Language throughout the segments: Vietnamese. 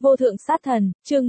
Vô thượng sát thần, chương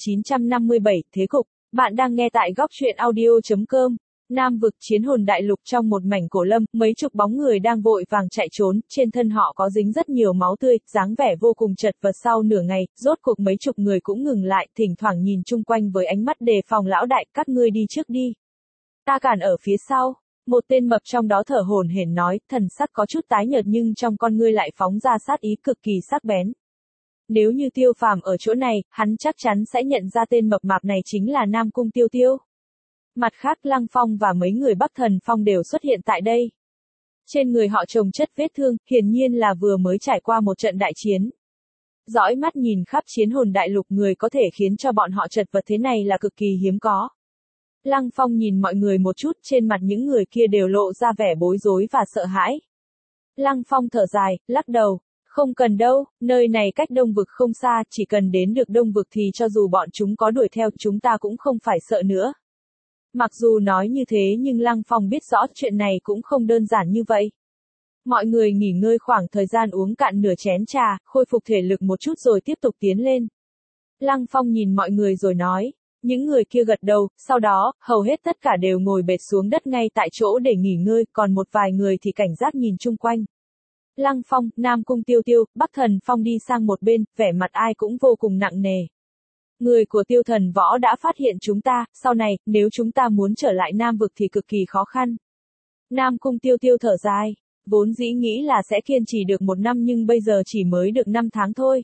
1957, thế cục. Bạn đang nghe tại góc truyện audio.com. Nam vực chiến hồn đại lục trong một mảnh cổ lâm, mấy chục bóng người đang vội vàng chạy trốn, trên thân họ có dính rất nhiều máu tươi, dáng vẻ vô cùng chật vật. Sau nửa ngày, rốt cuộc mấy chục người cũng ngừng lại, thỉnh thoảng nhìn chung quanh với ánh mắt đề phòng. Lão đại, các ngươi đi trước đi. Ta cản ở phía sau. Một tên mập trong đó thở hổn hển nói, thần sắc có chút tái nhợt nhưng trong con ngươi lại phóng ra sát ý cực kỳ sắc bén. Nếu như Tiêu Phàm ở chỗ này, hắn chắc chắn sẽ nhận ra tên mập mạp này chính là Nam Cung Tiêu Tiêu. Mặt khác, Lăng Phong và mấy người Bắc Thần Phong đều xuất hiện tại đây. Trên người họ chồng chất vết thương, hiển nhiên là vừa mới trải qua một trận đại chiến. Dõi mắt nhìn khắp chiến hồn đại lục, người có thể khiến cho bọn họ chật vật thế này là cực kỳ hiếm có. Lăng Phong nhìn mọi người một chút, trên mặt những người kia đều lộ ra vẻ bối rối và sợ hãi. Lăng Phong thở dài, lắc đầu. Không cần đâu, nơi này cách Đông vực không xa, chỉ cần đến được Đông vực thì cho dù bọn chúng có đuổi theo chúng ta cũng không phải sợ nữa. Mặc dù nói như thế nhưng Lăng Phong biết rõ chuyện này cũng không đơn giản như vậy. Mọi người nghỉ ngơi khoảng thời gian uống cạn nửa chén trà, khôi phục thể lực một chút rồi tiếp tục tiến lên. Lăng Phong nhìn mọi người rồi nói. Những người kia gật đầu, sau đó, hầu hết tất cả đều ngồi bệt xuống đất ngay tại chỗ để nghỉ ngơi, còn một vài người thì cảnh giác nhìn chung quanh. Lăng Phong, Nam Cung Tiêu Tiêu, Bắc Thần Phong đi sang một bên, vẻ mặt ai cũng vô cùng nặng nề. Người của Tiêu Thần Võ đã phát hiện chúng ta, sau này, nếu chúng ta muốn trở lại Nam vực thì cực kỳ khó khăn. Nam Cung Tiêu Tiêu thở dài, vốn dĩ nghĩ là sẽ kiên trì được 1 năm nhưng bây giờ chỉ mới được 5 tháng thôi.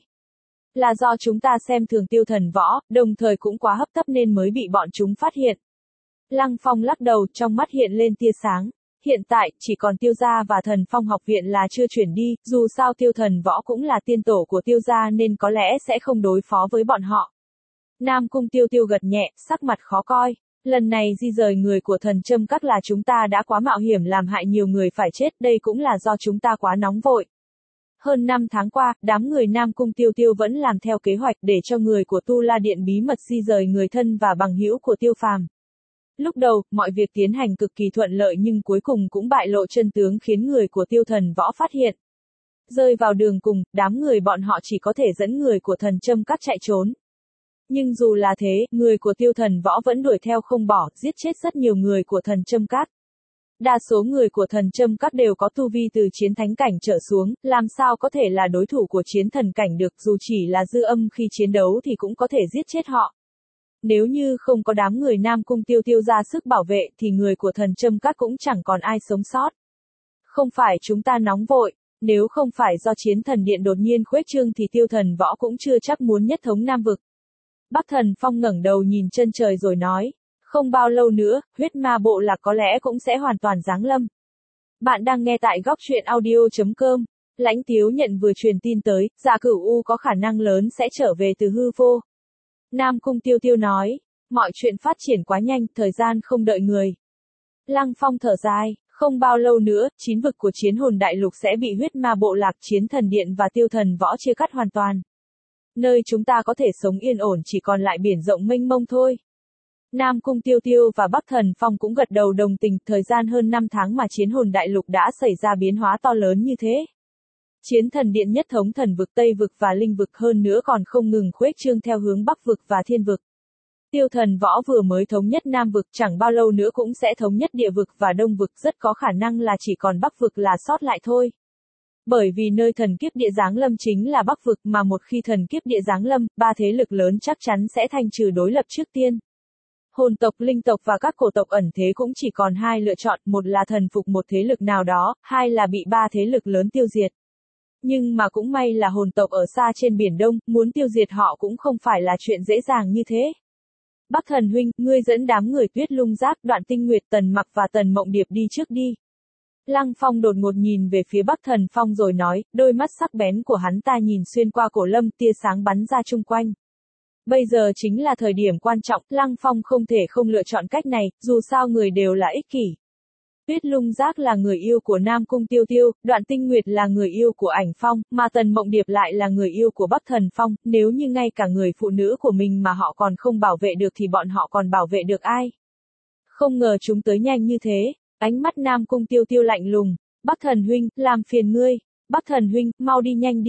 Là do chúng ta xem thường Tiêu Thần Võ, đồng thời cũng quá hấp tấp nên mới bị bọn chúng phát hiện. Lăng Phong lắc đầu, trong mắt hiện lên tia sáng. Hiện tại, chỉ còn Tiêu gia và Thần Phong học viện là chưa chuyển đi, dù sao Tiêu Thần Võ cũng là tiên tổ của Tiêu gia nên có lẽ sẽ không đối phó với bọn họ. Nam Cung Tiêu Tiêu gật nhẹ, sắc mặt khó coi. Lần này di rời người của Thần Châm Các là chúng ta đã quá mạo hiểm làm hại nhiều người phải chết, đây cũng là do chúng ta quá nóng vội. Hơn 5 tháng qua, đám người Nam Cung Tiêu Tiêu vẫn làm theo kế hoạch để cho người của Tu La Điện bí mật di rời người thân và bằng hữu của Tiêu Phàm. Lúc đầu, mọi việc tiến hành cực kỳ thuận lợi nhưng cuối cùng cũng bại lộ chân tướng khiến người của Tiêu Thần Võ phát hiện. Rơi vào đường cùng, đám người bọn họ chỉ có thể dẫn người của Thần Châm Các chạy trốn. Nhưng dù là thế, người của Tiêu Thần Võ vẫn đuổi theo không bỏ, giết chết rất nhiều người của Thần Châm Các. Đa số người của Thần Châm Các đều có tu vi từ chiến thánh cảnh trở xuống, làm sao có thể là đối thủ của chiến thần cảnh được, dù chỉ là dư âm khi chiến đấu thì cũng có thể giết chết họ. Nếu như không có đám người Nam Cung Tiêu Tiêu ra sức bảo vệ thì người của Thần Châm Các cũng chẳng còn ai sống sót. Không phải chúng ta nóng vội, nếu không phải do chiến thần điện đột nhiên khuếch trương thì Tiêu Thần Võ cũng chưa chắc muốn nhất thống Nam vực. Bắc Thần Phong ngẩng đầu nhìn chân trời rồi nói, không bao lâu nữa, huyết ma bộ lạc có lẽ cũng sẽ hoàn toàn giáng lâm. Bạn đang nghe tại góc truyện audio.com. Lãnh Tiếu Nhận vừa truyền tin tới, Dạ Cửu U có khả năng lớn sẽ trở về từ hư vô. Nam Cung Tiêu Tiêu nói, mọi chuyện phát triển quá nhanh, thời gian không đợi người. Lăng Phong thở dài, không bao lâu nữa, 9 vực của chiến hồn đại lục sẽ bị huyết ma bộ lạc, chiến thần điện và Tiêu Thần Võ chia cắt hoàn toàn. Nơi chúng ta có thể sống yên ổn chỉ còn lại biển rộng mênh mông thôi. Nam Cung Tiêu Tiêu và Bắc Thần Phong cũng gật đầu đồng tình, thời gian hơn 5 tháng mà chiến hồn đại lục đã xảy ra biến hóa to lớn như thế. Chiến thần điện nhất thống thần vực, Tây vực và linh vực, hơn nữa còn không ngừng khuếch trương theo hướng Bắc vực và Thiên vực. Tiêu Thần Võ vừa mới thống nhất Nam vực, chẳng bao lâu nữa cũng sẽ thống nhất Địa vực và Đông vực, rất có khả năng là chỉ còn Bắc vực là sót lại thôi. Bởi vì nơi thần kiếp địa giáng lâm chính là Bắc vực, mà một khi thần kiếp địa giáng lâm, 3 thế lực lớn chắc chắn sẽ thanh trừ đối lập trước tiên. Hồn tộc, linh tộc và các cổ tộc ẩn thế cũng chỉ còn 2 lựa chọn, một là thần phục một thế lực nào đó, 2 là bị 3 thế lực lớn tiêu diệt. Nhưng mà cũng may là hồn tộc ở xa trên biển Đông, muốn tiêu diệt họ cũng không phải là chuyện dễ dàng như thế. Bắc Thần huynh, ngươi dẫn đám người Tuyết Lung Giác, Đoạn Tinh Nguyệt, Tần Mặc và Tần Mộng Điệp đi trước đi. Lăng Phong đột ngột nhìn về phía Bắc Thần Phong rồi nói, đôi mắt sắc bén của hắn ta nhìn xuyên qua cổ lâm, tia sáng bắn ra chung quanh. Bây giờ chính là thời điểm quan trọng, Lăng Phong không thể không lựa chọn cách này, dù sao người đều là ích kỷ. Tuyết Lung Giác là người yêu của Nam Cung Tiêu Tiêu, Đoạn Tinh Nguyệt là người yêu của Ảnh Phong, mà Tần Mộng Điệp lại là người yêu của Bắc Thần Phong, nếu như ngay cả người phụ nữ của mình mà họ còn không bảo vệ được thì bọn họ còn bảo vệ được ai? Không ngờ chúng tới nhanh như thế, ánh mắt Nam Cung Tiêu Tiêu lạnh lùng, Bắc Thần huynh, làm phiền ngươi, Bắc Thần huynh, mau đi nhanh đi.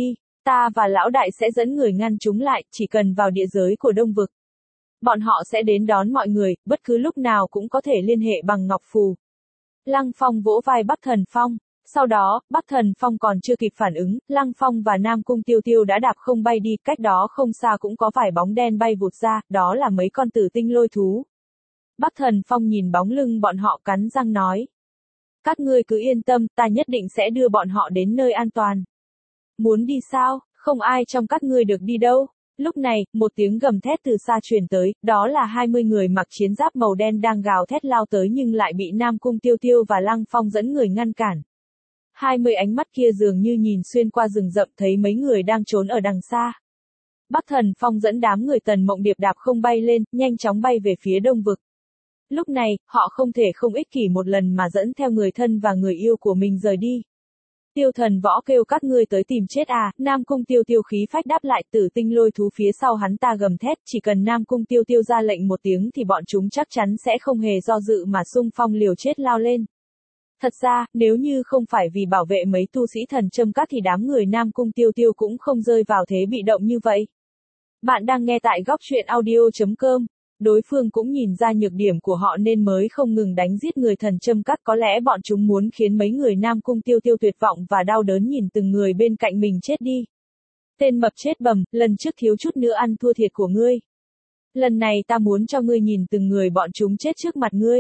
Ta và lão đại sẽ dẫn người ngăn chúng lại, chỉ cần vào địa giới của Đông Vực. Bọn họ sẽ đến đón mọi người, bất cứ lúc nào cũng có thể liên hệ bằng ngọc phù. Lăng Phong vỗ vai Bắc Thần Phong. Sau đó, Bắc Thần Phong còn chưa kịp phản ứng, Lăng Phong và Nam Cung Tiêu Tiêu đã đạp không bay đi, cách đó không xa cũng có vài bóng đen bay vụt ra, đó là mấy con tử tinh lôi thú. Bắc Thần Phong nhìn bóng lưng bọn họ cắn răng nói. Các ngươi cứ yên tâm, ta nhất định sẽ đưa bọn họ đến nơi an toàn. Muốn đi sao? Không ai trong các ngươi được đi đâu. Lúc này, một tiếng gầm thét từ xa truyền tới, đó là 20 người mặc chiến giáp màu đen đang gào thét lao tới nhưng lại bị Nam Cung Tiêu Tiêu và Lăng Phong dẫn người ngăn cản. 20 ánh mắt kia dường như nhìn xuyên qua rừng rậm thấy mấy người đang trốn ở đằng xa. Bắc Thần Phong dẫn đám người Tần Mộng Điệp đạp không bay lên, nhanh chóng bay về phía Đông Vực. Lúc này, họ không thể không ích kỷ một lần mà dẫn theo người thân và người yêu của mình rời đi. Tiêu Thần Võ kêu các ngươi tới tìm chết à, Nam Cung Tiêu Tiêu khí phách đáp lại, tử tinh lôi thú phía sau hắn ta gầm thét, chỉ cần Nam Cung Tiêu Tiêu ra lệnh một tiếng thì bọn chúng chắc chắn sẽ không hề do dự mà xung phong liều chết lao lên. Thật ra, nếu như không phải vì bảo vệ mấy tu sĩ thần châm các thì đám người Nam Cung Tiêu Tiêu cũng không rơi vào thế bị động như vậy. Bạn đang nghe tại góc truyện audio.com. Đối phương cũng nhìn ra nhược điểm của họ nên mới không ngừng đánh giết người thần châm các, có lẽ bọn chúng muốn khiến mấy người Nam Cung Tiêu Tiêu tuyệt vọng và đau đớn nhìn từng người bên cạnh mình chết đi. Tên mập chết bầm, lần trước thiếu chút nữa ăn thua thiệt của ngươi. Lần này ta muốn cho ngươi nhìn từng người bọn chúng chết trước mặt ngươi.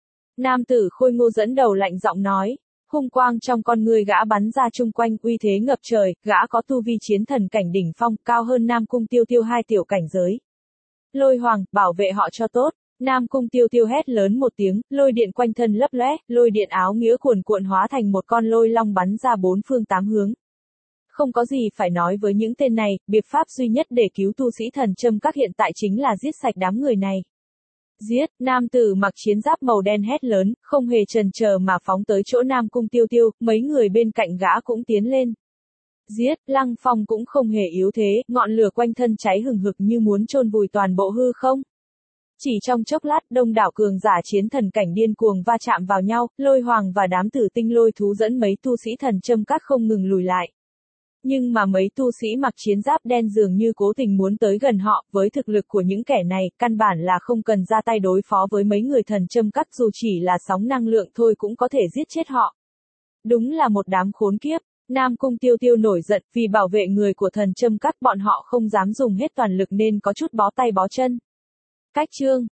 Nam tử khôi ngô dẫn đầu lạnh giọng nói. Hung quang trong con ngươi gã bắn ra chung quanh, uy thế ngập trời, gã có tu vi chiến thần cảnh đỉnh phong, cao hơn Nam Cung Tiêu Tiêu 2 tiểu cảnh giới. Lôi Hoàng, bảo vệ họ cho tốt. Nam Cung Tiêu Tiêu hét lớn một tiếng, lôi điện quanh thân lấp lóe, lôi điện áo nghĩa cuồn cuộn hóa thành một con lôi long bắn ra bốn phương tám hướng. Không có gì phải nói với những tên này, biện pháp duy nhất để cứu tu sĩ thần châm các hiện tại chính là giết sạch đám người này. Giết, nam tử mặc chiến giáp màu đen hét lớn, không hề chần chờ mà phóng tới chỗ Nam Cung Tiêu Tiêu, mấy người bên cạnh gã cũng tiến lên. Giết, Lăng Phong cũng không hề yếu thế, ngọn lửa quanh thân cháy hừng hực như muốn chôn vùi toàn bộ hư không. Chỉ trong chốc lát, đông đảo cường giả chiến thần cảnh điên cuồng va chạm vào nhau, Lôi Hoàng và đám tử tinh lôi thú dẫn mấy tu sĩ thần châm các không ngừng lùi lại. Nhưng mà mấy tu sĩ mặc chiến giáp đen dường như cố tình muốn tới gần họ, với thực lực của những kẻ này, căn bản là không cần ra tay đối phó với mấy người thần châm các, dù chỉ là sóng năng lượng thôi cũng có thể giết chết họ. Đúng là một đám khốn kiếp. Nam Cung Tiêu Tiêu nổi giận, vì bảo vệ người của thần châm các bọn họ không dám dùng hết toàn lực nên có chút bó tay bó chân. Cách chương